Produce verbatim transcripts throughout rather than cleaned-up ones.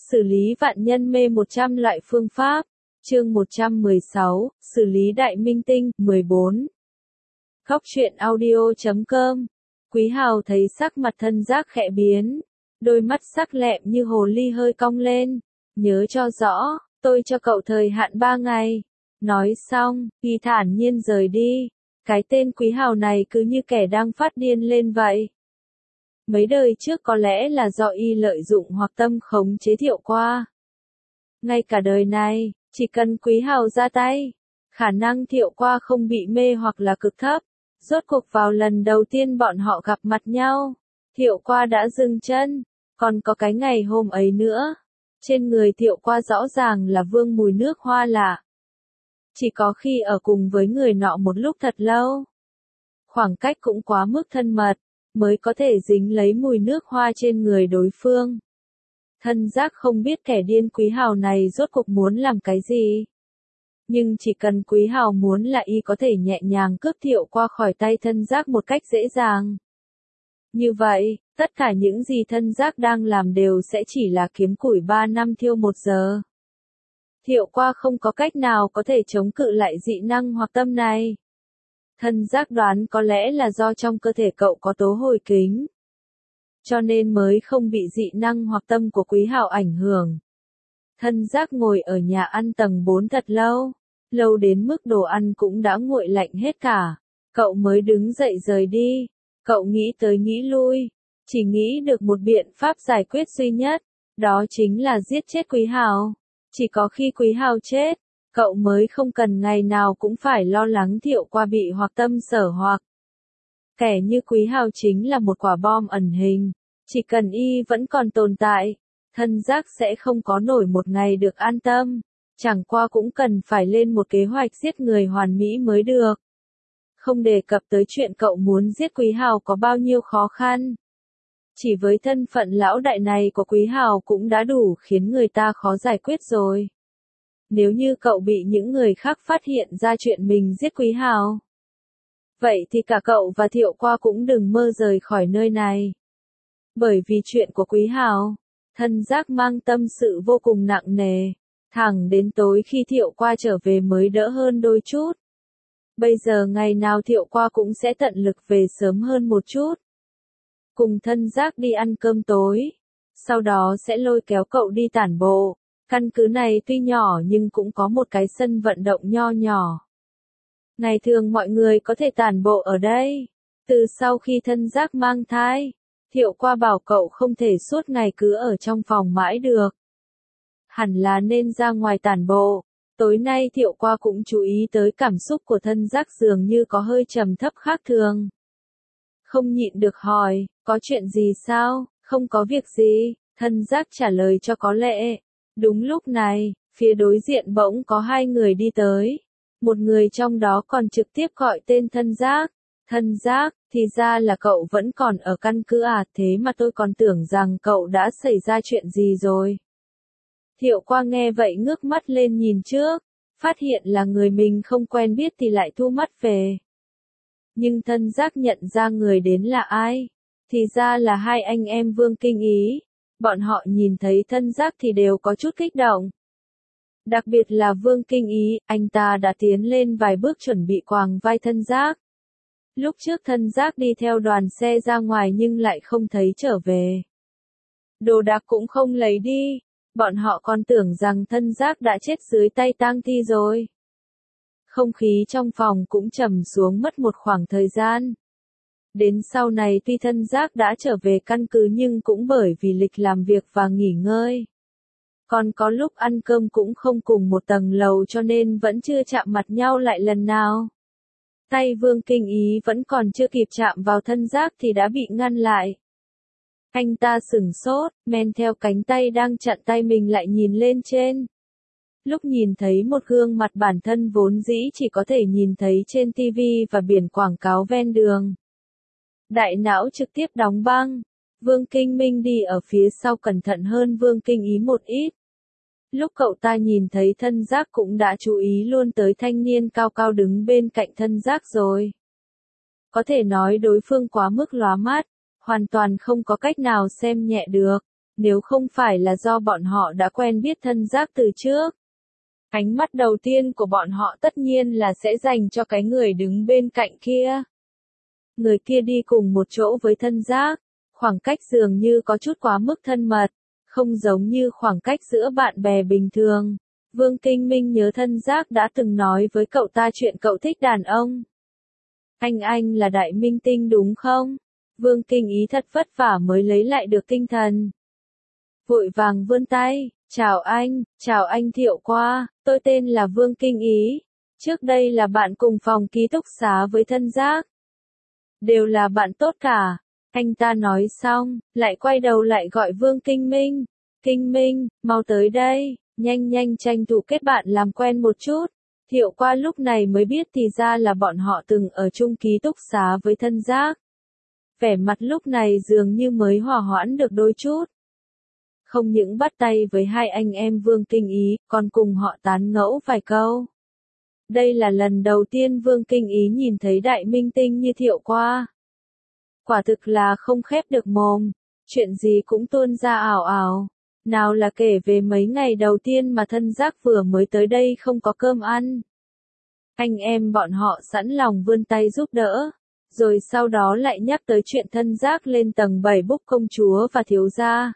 Xử lý vạn nhân mê một trăm loại phương pháp. Chương một trăm mười sáu, xử lý đại minh tinh, mười bốn. Góc truyện audio chấm com. Quý Hào thấy sắc mặt Thân Giác khẽ biến, đôi mắt sắc lẹm như hồ ly hơi cong lên. Nhớ cho rõ, tôi cho cậu thời hạn ba ngày. Nói xong, y thản nhiên rời đi. Cái tên Quý Hào này cứ như kẻ đang phát điên lên vậy. Mấy đời trước có lẽ là do y lợi dụng hoặc tâm khống chế Thiệu Qua. Ngay cả đời này, chỉ cần Quý Hào ra tay, khả năng Thiệu Qua không bị mê hoặc là cực thấp. Rốt cuộc vào lần đầu tiên bọn họ gặp mặt nhau, Thiệu Qua đã dừng chân, còn có cái ngày hôm ấy nữa. Trên người Thiệu Qua rõ ràng là vương mùi nước hoa lạ. Chỉ có khi ở cùng với người nọ một lúc thật lâu, khoảng cách cũng quá mức thân mật, mới có thể dính lấy mùi nước hoa trên người đối phương. Thân Giác không biết kẻ điên Quý Hào này rốt cuộc muốn làm cái gì. Nhưng chỉ cần Quý Hào muốn là y có thể nhẹ nhàng cướp Thiệu Qua khỏi tay Thân Giác một cách dễ dàng. Như vậy, tất cả những gì Thân Giác đang làm đều sẽ chỉ là kiếm củi ba năm thiêu một giờ. Thiệu Qua không có cách nào có thể chống cự lại dị năng hoặc tâm này. Thân Giác đoán có lẽ là do trong cơ thể cậu có tố hồi kính, cho nên mới không bị dị năng hoặc tâm của Quý Hào ảnh hưởng. Thân Giác ngồi ở nhà ăn tầng bốn thật lâu, lâu đến mức đồ ăn cũng đã nguội lạnh hết cả. Cậu mới đứng dậy rời đi. Cậu nghĩ tới nghĩ lui, chỉ nghĩ được một biện pháp giải quyết duy nhất, đó chính là giết chết Quý Hào. Chỉ có khi Quý Hào chết, cậu mới không cần ngày nào cũng phải lo lắng Thiệu Qua bị hoặc tâm sở hoặc. Kẻ như Quý Hào chính là một quả bom ẩn hình, chỉ cần y vẫn còn tồn tại, Thân Giác sẽ không có nổi một ngày được an tâm, chẳng qua cũng cần phải lên một kế hoạch giết người hoàn mỹ mới được. Không đề cập tới chuyện cậu muốn giết Quý Hào có bao nhiêu khó khăn. Chỉ với thân phận lão đại này của Quý Hào cũng đã đủ khiến người ta khó giải quyết rồi. Nếu như cậu bị những người khác phát hiện ra chuyện mình giết Quý Hào, vậy thì cả cậu và Thiệu Qua cũng đừng mơ rời khỏi nơi này. Bởi vì chuyện của Quý Hào, Thân Giác mang tâm sự vô cùng nặng nề, thẳng đến tối khi Thiệu Qua trở về mới đỡ hơn đôi chút. Bây giờ ngày nào Thiệu Qua cũng sẽ tận lực về sớm hơn một chút, cùng Thân Giác đi ăn cơm tối, sau đó sẽ lôi kéo cậu đi tản bộ. Căn cứ này tuy nhỏ nhưng cũng có một cái sân vận động nho nhỏ. Ngày thường mọi người có thể tản bộ ở đây. Từ sau khi Thân Giác mang thai, Thiệu Qua bảo cậu không thể suốt ngày cứ ở trong phòng mãi được. Hẳn là nên ra ngoài tản bộ. Tối nay Thiệu Qua cũng chú ý tới cảm xúc của Thân Giác dường như có hơi trầm thấp khác thường. Không nhịn được hỏi, có chuyện gì sao? Không có việc gì, Thân Giác trả lời cho có lệ. Đúng lúc này, phía đối diện bỗng có hai người đi tới. Một người trong đó còn trực tiếp gọi tên Thân Giác. Thân Giác, thì ra là cậu vẫn còn ở căn cứ à, thế mà tôi còn tưởng rằng cậu đã xảy ra chuyện gì rồi. Thiệu Qua nghe vậy ngước mắt lên nhìn trước, phát hiện là người mình không quen biết thì lại thu mắt về. Nhưng Thân Giác nhận ra người đến là ai, thì ra là hai anh em Vương Kinh Ý. Bọn họ nhìn thấy Thân Giác thì đều có chút kích động. Đặc biệt là Vương Kinh Ý, anh ta đã tiến lên vài bước chuẩn bị quàng vai Thân Giác. Lúc trước Thân Giác đi theo đoàn xe ra ngoài nhưng lại không thấy trở về. Đồ đạc cũng không lấy đi, bọn họ còn tưởng rằng Thân Giác đã chết dưới tay tang thi rồi. Không khí trong phòng cũng trầm xuống mất một khoảng thời gian. Đến sau này tuy Thân Giác đã trở về căn cứ nhưng cũng bởi vì lịch làm việc và nghỉ ngơi. Còn có lúc ăn cơm cũng không cùng một tầng lầu cho nên vẫn chưa chạm mặt nhau lại lần nào. Tay Vương Kinh Ý vẫn còn chưa kịp chạm vào Thân Giác thì đã bị ngăn lại. Anh ta sửng sốt, men theo cánh tay đang chặn tay mình lại nhìn lên trên. Lúc nhìn thấy một gương mặt bản thân vốn dĩ chỉ có thể nhìn thấy trên ti vi và biển quảng cáo ven đường. Đại não trực tiếp đóng băng. Vương Kinh Minh đi ở phía sau cẩn thận hơn Vương Kinh Ý một ít. Lúc cậu ta nhìn thấy Thân Giác cũng đã chú ý luôn tới thanh niên cao cao đứng bên cạnh Thân Giác rồi. Có thể nói đối phương quá mức lóa mắt, hoàn toàn không có cách nào xem nhẹ được. nếu không phải là do bọn họ đã quen biết thân giác từ trước. Ánh mắt đầu tiên của bọn họ tất nhiên là sẽ dành cho cái người đứng bên cạnh kia. Người kia đi cùng một chỗ với thân giác, khoảng cách dường như có chút quá mức thân mật, không giống như khoảng cách giữa bạn bè bình thường. Vương Kinh Minh nhớ thân giác đã từng nói với cậu ta chuyện cậu thích đàn ông. Anh anh là đại minh tinh đúng không? Vương Kinh Ý thật vất vả mới lấy lại được tinh thần. Vội vàng vươn tay, chào anh, chào anh Thiệu Qua, tôi tên là Vương Kinh Ý. Trước đây là bạn cùng phòng ký túc xá với thân giác. Đều là bạn tốt cả. Anh ta nói xong, lại quay đầu lại gọi Vương Kinh Minh. Kinh Minh, mau tới đây, nhanh nhanh tranh thủ kết bạn làm quen một chút. Thiệu Qua lúc này mới biết thì ra là bọn họ từng ở chung ký túc xá với thân giác. Vẻ mặt lúc này dường như mới hòa hoãn được đôi chút. Không những bắt tay với hai anh em Vương Kinh Ý, còn cùng họ tán ngẫu vài câu. Đây là lần đầu tiên Vương Kinh Ý nhìn thấy đại minh tinh như Thiệu Qua. Quả thực là không khép được mồm, chuyện gì cũng tuôn ra ảo ảo. Nào là kể về mấy ngày đầu tiên mà thân giác vừa mới tới đây không có cơm ăn. Anh em bọn họ sẵn lòng vươn tay giúp đỡ. Rồi sau đó lại nhắc tới chuyện thân giác lên tầng bảy búc công chúa và thiếu gia.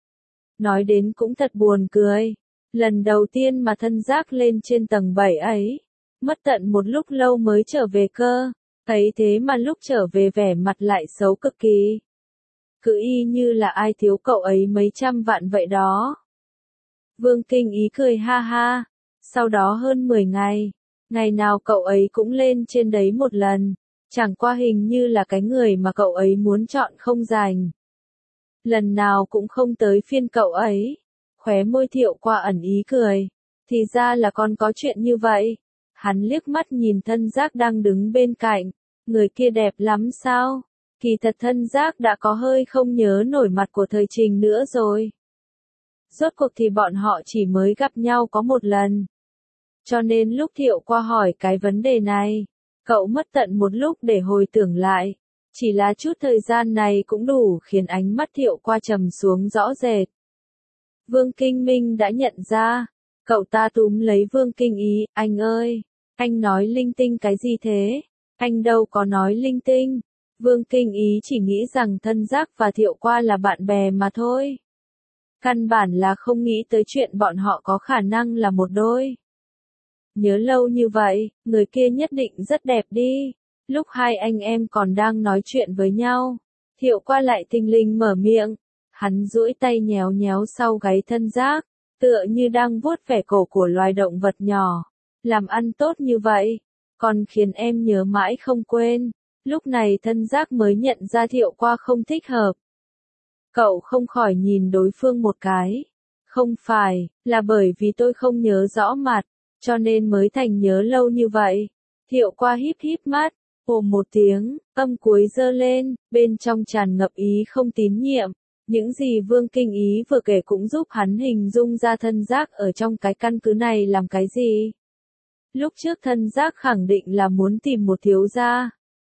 Nói đến cũng thật buồn cười. Lần đầu tiên mà thân giác lên trên tầng bảy ấy, mất tận một lúc lâu mới trở về cơ. Thấy thế mà lúc trở về vẻ mặt lại xấu cực kỳ. Cứ y như là ai thiếu cậu ấy mấy trăm vạn vậy đó. Vương Kinh Ý cười ha ha. Sau đó hơn mười ngày, ngày nào cậu ấy cũng lên trên đấy một lần. Chẳng qua hình như là cái người mà cậu ấy muốn chọn không dành. Lần nào cũng không tới phiên cậu ấy. Khóe môi Thiệu Qua ẩn ý cười. Thì ra là còn có chuyện như vậy. Hắn liếc mắt nhìn thân giác đang đứng bên cạnh. Người kia đẹp lắm sao? Kỳ thật thân giác đã có hơi không nhớ nổi mặt của thời Trình nữa rồi. Rốt cuộc thì bọn họ chỉ mới gặp nhau có một lần. Cho nên lúc Thiệu Qua hỏi cái vấn đề này, cậu mất tận một lúc để hồi tưởng lại. Chỉ là chút thời gian này cũng đủ khiến ánh mắt Thiệu Qua trầm xuống rõ rệt. Vương Kinh Minh đã nhận ra. Cậu ta túm lấy Vương Kinh Ý, anh ơi, anh nói linh tinh cái gì thế? Anh đâu có nói linh tinh. Vương Kinh Ý chỉ nghĩ rằng thân giác và Thiệu Qua là bạn bè mà thôi. Căn bản là không nghĩ tới chuyện bọn họ có khả năng là một đôi. Nhớ lâu như vậy, người kia nhất định rất đẹp đi. Lúc hai anh em còn đang nói chuyện với nhau, Thiệu Qua lại thình lình mở miệng. Hắn duỗi tay nhéo nhéo sau gáy thân giác, tựa như đang vuốt vẻ cổ của loài động vật nhỏ. Làm ăn tốt như vậy, còn khiến em nhớ mãi không quên. Lúc này thân giác mới nhận ra Thiệu Qua không thích hợp. Cậu không khỏi nhìn đối phương một cái. Không phải, là bởi vì tôi không nhớ rõ mặt, cho nên mới thành nhớ lâu như vậy. Thiệu Qua híp híp mắt, ồ một tiếng, âm cuối giơ lên, bên trong tràn ngập ý không tín nhiệm. Những gì Vương Kinh Ý vừa kể cũng giúp hắn hình dung ra thân giác ở trong cái căn cứ này làm cái gì. Lúc trước thân giác khẳng định là muốn tìm một thiếu gia.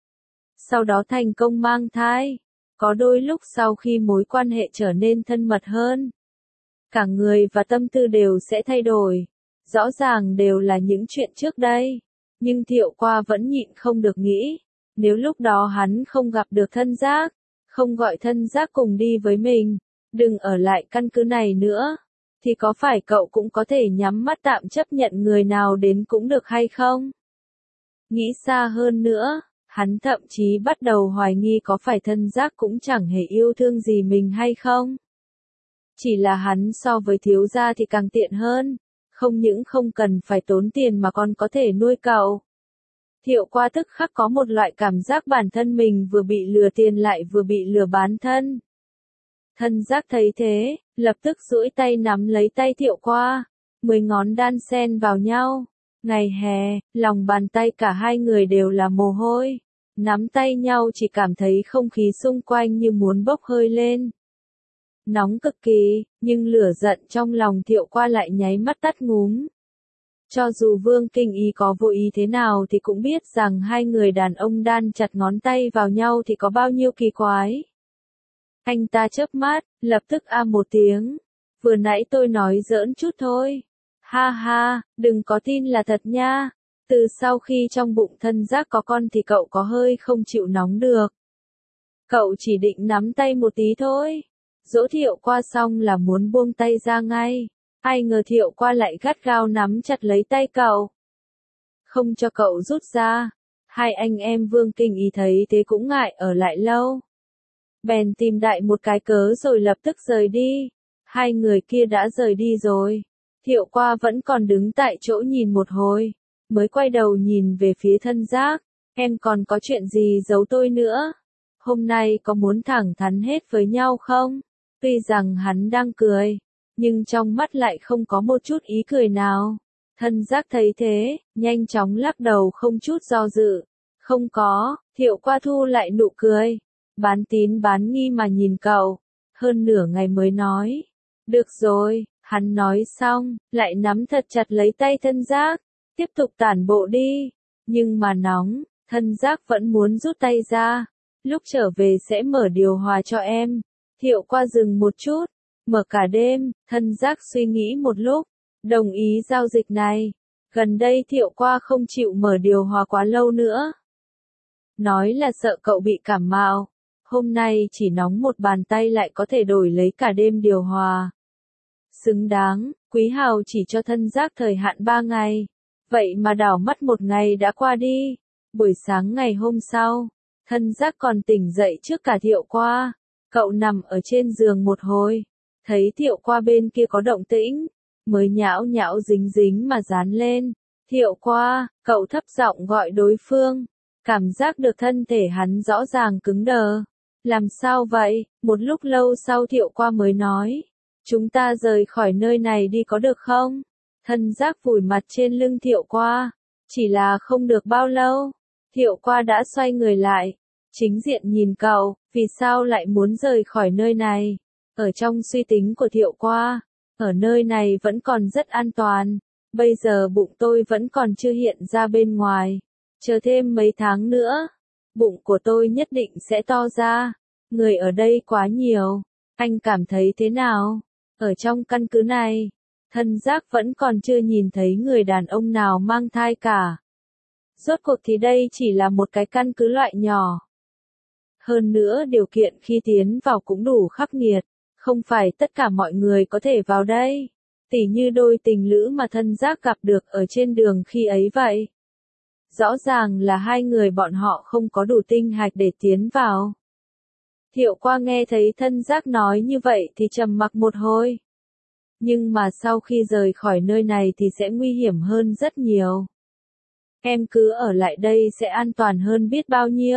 Sau đó thành công mang thai. Có đôi lúc sau khi mối quan hệ trở nên thân mật hơn, cả người và tâm tư đều sẽ thay đổi. Rõ ràng đều là những chuyện trước đây. Nhưng Thiệu Qua vẫn nhịn không được nghĩ. Nếu lúc đó hắn không gặp được thân giác, không gọi thân giác cùng đi với mình, đừng ở lại căn cứ này nữa, thì có phải cậu cũng có thể nhắm mắt tạm chấp nhận người nào đến cũng được hay không? Nghĩ xa hơn nữa, hắn thậm chí bắt đầu hoài nghi có phải thân giác cũng chẳng hề yêu thương gì mình hay không? Chỉ là hắn so với thiếu gia thì càng tiện hơn, không những không cần phải tốn tiền mà còn có thể nuôi cậu. Thiệu Qua tức khắc có một loại cảm giác bản thân mình vừa bị lừa tiền lại vừa bị lừa bán thân. Thân giác thấy thế, lập tức duỗi tay nắm lấy tay Thiệu Qua, mười ngón đan xen vào nhau. Ngày hè, lòng bàn tay cả hai người đều là mồ hôi. Nắm tay nhau chỉ cảm thấy không khí xung quanh như muốn bốc hơi lên. Nóng cực kỳ, nhưng lửa giận trong lòng Thiệu Qua lại nháy mắt tắt ngúm. Cho dù Vương Kinh Ý có vô ý thế nào thì cũng biết rằng hai người đàn ông đan chặt ngón tay vào nhau thì có bao nhiêu kỳ quái. Anh ta chớp mắt, lập tức a một tiếng. Vừa nãy tôi nói giỡn chút thôi. Ha ha, đừng có tin là thật nha. Từ sau khi trong bụng Thân Giác có con thì cậu có hơi không chịu nóng được. Cậu chỉ định nắm tay một tí thôi. Dỗ Thiệu Qua xong là muốn buông tay ra ngay. Ai ngờ Thiệu Qua lại gắt gao nắm chặt lấy tay cậu. Không cho cậu rút ra. Hai anh em Vương Kinh Ý thấy thế cũng ngại ở lại lâu. Bèn tìm đại một cái cớ rồi lập tức rời đi. Hai người kia đã rời đi rồi. Thiệu Qua vẫn còn đứng tại chỗ nhìn một hồi. Mới quay đầu nhìn về phía Thân Giác. Em còn có chuyện gì giấu tôi nữa? Hôm nay có muốn thẳng thắn hết với nhau không? Tuy rằng hắn đang cười, nhưng trong mắt lại không có một chút ý cười nào. Thân Giác thấy thế, nhanh chóng lắc đầu không chút do dự. Không có, Thiệu Qua thu lại nụ cười. Bán tín bán nghi mà nhìn cậu. Hơn nửa ngày mới nói. Được rồi, hắn nói xong, lại nắm thật chặt lấy tay Thân Giác. Tiếp tục tản bộ đi. Nhưng mà nóng, Thân Giác vẫn muốn rút tay ra. Lúc trở về sẽ mở điều hòa cho em. Thiệu Qua dừng một chút. Mở cả đêm, Thân Giác suy nghĩ một lúc. Đồng ý giao dịch này. Gần đây Thiệu Qua không chịu mở điều hòa quá lâu nữa. Nói là sợ cậu bị cảm mạo. Hôm nay chỉ nóng một bàn tay lại có thể đổi lấy cả đêm điều hòa. Xứng đáng, Quý Hào chỉ cho Thân Giác thời hạn ba ngày. Vậy mà đảo mắt một ngày đã qua đi. Buổi sáng ngày hôm sau, Thân Giác còn tỉnh dậy trước cả Thiệu Qua. Cậu nằm ở trên giường một hồi. Thấy Thiệu Qua bên kia có động tĩnh. Mới nhão nhão dính dính mà dán lên. Thiệu Qua, cậu thấp giọng gọi đối phương. Cảm giác được thân thể hắn rõ ràng cứng đờ. Làm sao vậy? Một lúc lâu sau Thiệu Qua mới nói. Chúng ta rời khỏi nơi này đi có được không? Thân Giác vùi mặt trên lưng Thiệu Qua. Chỉ là không được bao lâu. Thiệu Qua đã xoay người lại. Chính diện nhìn cậu, vì sao lại muốn rời khỏi nơi này? Ở trong suy tính của Thiệu Qua, ở nơi này vẫn còn rất an toàn. Bây giờ bụng tôi vẫn còn chưa hiện ra bên ngoài. Chờ thêm mấy tháng nữa, bụng của tôi nhất định sẽ to ra. Người ở đây quá nhiều. Anh cảm thấy thế nào? Ở trong căn cứ này, Thân Giác vẫn còn chưa nhìn thấy người đàn ông nào mang thai cả. Rốt cuộc thì đây chỉ là một cái căn cứ loại nhỏ. Hơn nữa điều kiện khi tiến vào cũng đủ khắc nghiệt. Không phải tất cả mọi người có thể vào đây. Tỉ như đôi tình lữ mà Thân Giác gặp được ở trên đường khi ấy vậy. Rõ ràng là hai người bọn họ không có đủ tinh hạch để tiến vào. Thiệu Qua nghe thấy Thân Giác nói như vậy thì trầm mặc một hồi. Nhưng mà sau khi rời khỏi nơi này thì sẽ nguy hiểm hơn rất nhiều. Em cứ ở lại đây sẽ an toàn hơn biết bao nhiêu.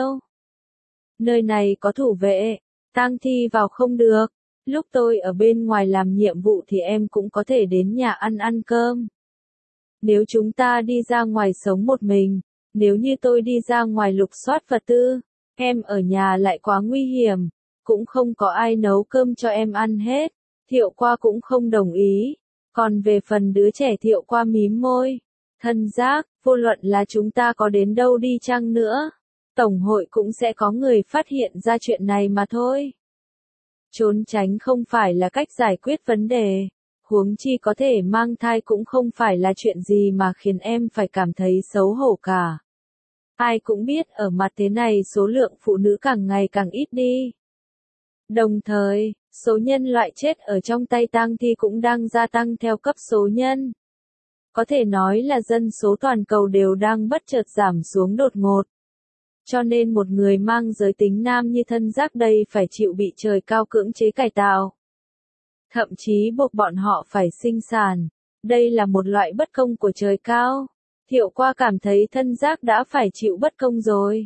Nơi này có thủ vệ, tang thi vào không được. Lúc tôi ở bên ngoài làm nhiệm vụ thì em cũng có thể đến nhà ăn ăn cơm. Nếu chúng ta đi ra ngoài sống một mình, nếu như tôi đi ra ngoài lục soát vật tư, em ở nhà lại quá nguy hiểm, cũng không có ai nấu cơm cho em ăn hết. Thiệu Qua cũng không đồng ý. Còn về phần đứa trẻ Thiệu Qua mím môi. Thân Giác, vô luận là chúng ta có đến đâu đi chăng nữa, Tổng hội cũng sẽ có người phát hiện ra chuyện này mà thôi. Trốn tránh không phải là cách giải quyết vấn đề. Huống chi có thể mang thai cũng không phải là chuyện gì mà khiến em phải cảm thấy xấu hổ cả. Ai cũng biết ở mặt thế này số lượng phụ nữ càng ngày càng ít đi. Đồng thời, số nhân loại chết ở trong tay tang thi cũng đang gia tăng theo cấp số nhân. Có thể nói là dân số toàn cầu đều đang bất chợt giảm xuống đột ngột. Cho nên một người mang giới tính nam như Thân Giác đây phải chịu bị trời cao cưỡng chế cải tạo. Thậm chí buộc bọn họ phải sinh sản. Đây là một loại bất công của trời cao. Thiệu Qua cảm thấy Thân Giác đã phải chịu bất công rồi.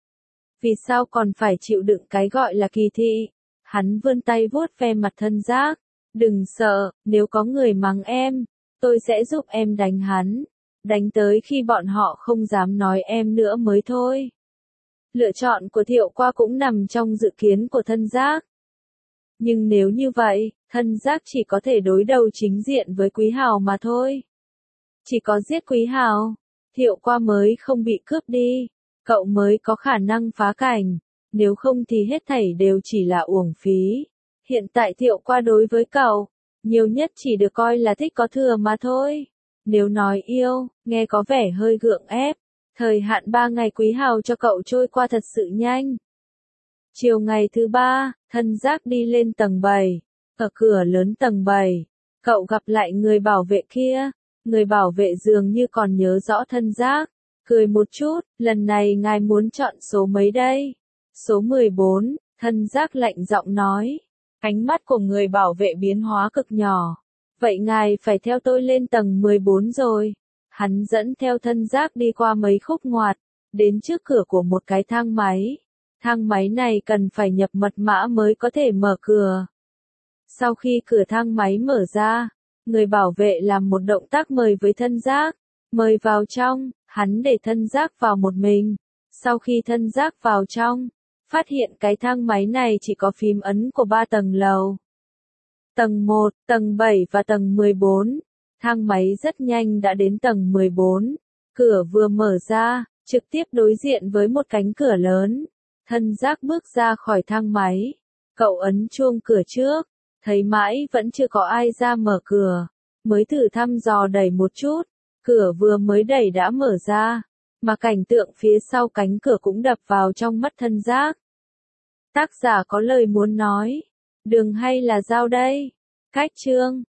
Vì sao còn phải chịu đựng cái gọi là kỳ thị? Hắn vươn tay vuốt ve mặt Thân Giác. Đừng sợ, nếu có người mắng em, tôi sẽ giúp em đánh hắn. Đánh tới khi bọn họ không dám nói em nữa mới thôi. Lựa chọn của Thiệu Qua cũng nằm trong dự kiến của Thân Giác. Nhưng nếu như vậy, Thân Giác chỉ có thể đối đầu chính diện với Quý Hào mà thôi. Chỉ có giết Quý Hào, Thiệu Qua mới không bị cướp đi, cậu mới có khả năng phá cảnh. nếu không thì hết thảy đều chỉ là uổng phí. Hiện tại Thiệu Qua đối với cậu, nhiều nhất chỉ được coi là thích có thừa mà thôi. Nếu nói yêu, nghe có vẻ hơi gượng ép. Thời hạn ba ngày Quý Hào cho cậu trôi qua thật sự nhanh. Chiều ngày thứ ba, Thân Giác đi lên tầng bảy. Ở cửa lớn tầng bảy, cậu gặp lại người bảo vệ kia. Người bảo vệ dường như còn nhớ rõ Thân Giác. Cười một chút, lần này ngài muốn chọn số mấy đây? Số mười bốn, Thân Giác lạnh giọng nói. Ánh mắt của người bảo vệ biến hóa cực nhỏ. Vậy ngài phải theo tôi lên tầng mười bốn rồi. Hắn dẫn theo Thân Giác đi qua mấy khúc ngoặt, đến trước cửa của một cái thang máy. Thang máy này cần phải nhập mật mã mới có thể mở cửa. Sau khi cửa thang máy mở ra, người bảo vệ làm một động tác mời với Thân Giác. Mời vào trong, hắn để Thân Giác vào một mình. Sau khi Thân Giác vào trong, phát hiện cái thang máy này chỉ có phím ấn của ba tầng lầu. Tầng một, tầng bảy và tầng mười bốn. Thang máy rất nhanh đã đến tầng mười bốn. Cửa vừa mở ra, trực tiếp đối diện với một cánh cửa lớn. Thân Giác bước ra khỏi thang máy. Cậu ấn chuông cửa trước, thấy mãi vẫn chưa có ai ra mở cửa. Mới thử thăm dò đẩy một chút, cửa vừa mới đẩy đã mở ra. Mà cảnh tượng phía sau cánh cửa cũng đập vào trong mắt Thân Giác. Tác giả có lời muốn nói. Đường hay là dao đây? Cách chương